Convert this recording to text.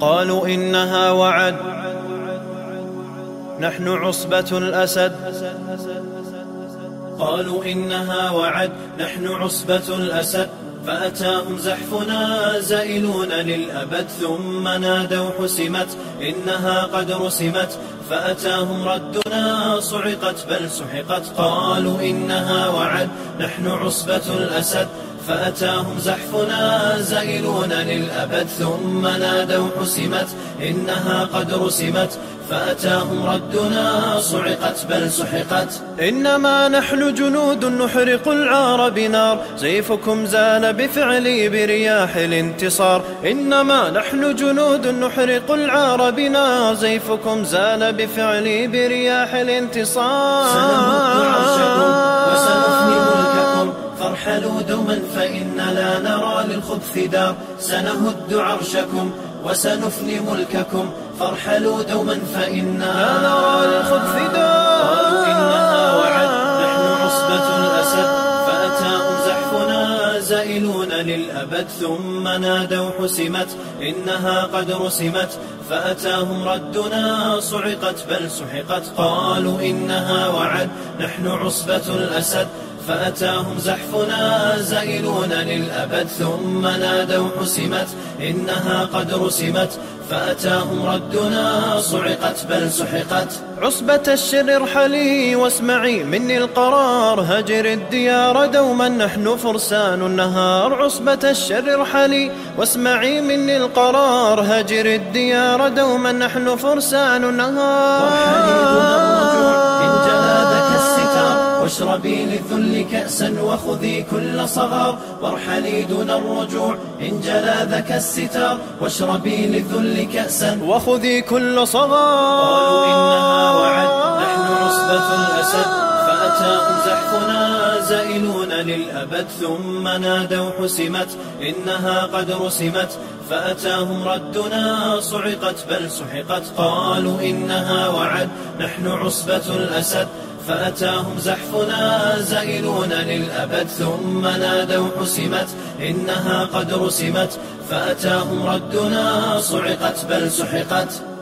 قالوا إنها وعد نحن عصبة الأسد. قالوا إنها وعد نحن عصبة الأسد. فأتاهم زحفنا زائلون للأبد ثم نادوا حسمت إنها قد رسمت. فأتاهم ردنا صعقت بل سحقت. قالوا إنها وعد نحن عصبة الأسد. فأتاهم زحفنا زائلون للأبد ثم نادوا حسمت إنها قد رسمت. فأتاهم ردنا صعقت بل سحقت. إنما نحن جنود نحرق العار بنار سيفكم زال بفعلي برياح الانتصار. إنما نحن جنود نحرق العار بنار سيفكم زال بفعلي برياح الانتصار. سنمد عرشكم وسنفني ملككم فارحلوا دوما فإن لا نرى للخبث دار. سنهد عرشكم وسنفني ملككم فارحلوا دوما فإنا لا نرى للخبث دار. قالوا إنها وعد نحن عصبة الأسد. فأتاهم زحفنا زائلون للأبد ثم نادوا حسمت إنها قد رسمت. فأتاهم ردنا صعقت بل سحقت. قالوا إنها وعد نحن عصبة الأسد. فأتاهم زحفنا زائلون للأبد ثم نادوا حسمت إنها قد رسمت. فأتاهم ردنا صعقت بل سحقت. عصبة الشر ارحلي واسمعي مني القرار هجر الديار دوما نحن فرسان النهار. عصبة الشر ارحلي واسمعي مني القرار هجر الديار دوما نحن فرسان النهار. واشربي للذل كأسا وخذي كل صغار. وارحلي دون الرجوع إن جلا ذاك الستار. واشربي للذل كأسا وخذي كل صغار. قالوا إنها وعد نحن عصبة الأسد. فأتاهم زحفنا زائلون للأبد ثم نادوا حسمت إنها قد رسمت. فأتاهم ردنا صعقت بل سحقت. قالوا إنها وعد نحن عصبة الأسد. فأتاهم زحفنا زائلون للأبد ثم نادوا حسمت إنها قد رسمت. فأتاهم ردنا صعقت بل سحقت.